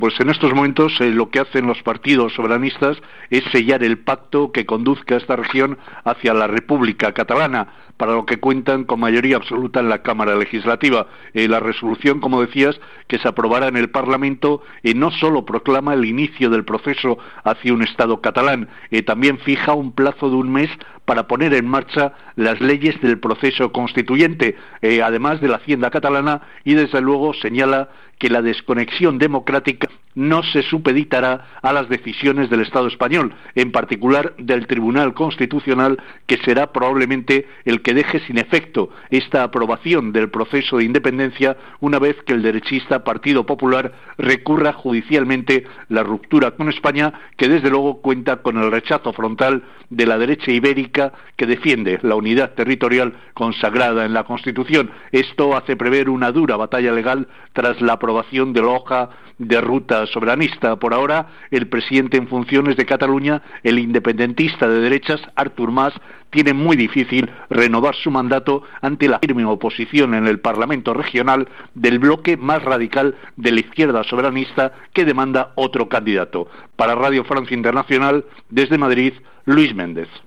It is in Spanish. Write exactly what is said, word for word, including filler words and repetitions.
Pues en estos momentos eh, lo que hacen los partidos soberanistas es sellar el pacto que conduzca a esta región hacia la República Catalana, para lo que cuentan con mayoría absoluta en la Cámara Legislativa. Eh, la resolución, como decías, que se aprobará en el Parlamento, eh, no solo proclama el inicio del proceso hacia un Estado catalán, eh, también fija un plazo de un mes para poner en marcha las leyes del proceso constituyente, eh, además de la Hacienda catalana, y desde luego señala que la desconexión democrática no se supeditará a las decisiones del Estado español, en particular del Tribunal Constitucional, que será probablemente el que deje sin efecto esta aprobación del proceso de independencia una vez que el derechista Partido Popular recurra judicialmente la ruptura con España, que desde luego cuenta con el rechazo frontal de la derecha ibérica que defiende la unidad territorial consagrada en la Constitución. Esto hace prever una dura batalla legal tras la aprobación de la hoja de ruta soberanista. Por ahora, el presidente en funciones de Cataluña, el independentista de derechas, Artur Mas, tiene muy difícil renovar su mandato ante la firme oposición en el Parlamento regional del bloque más radical de la izquierda soberanista, que demanda otro candidato. Para Radio Francia Internacional, desde Madrid, Luis Méndez.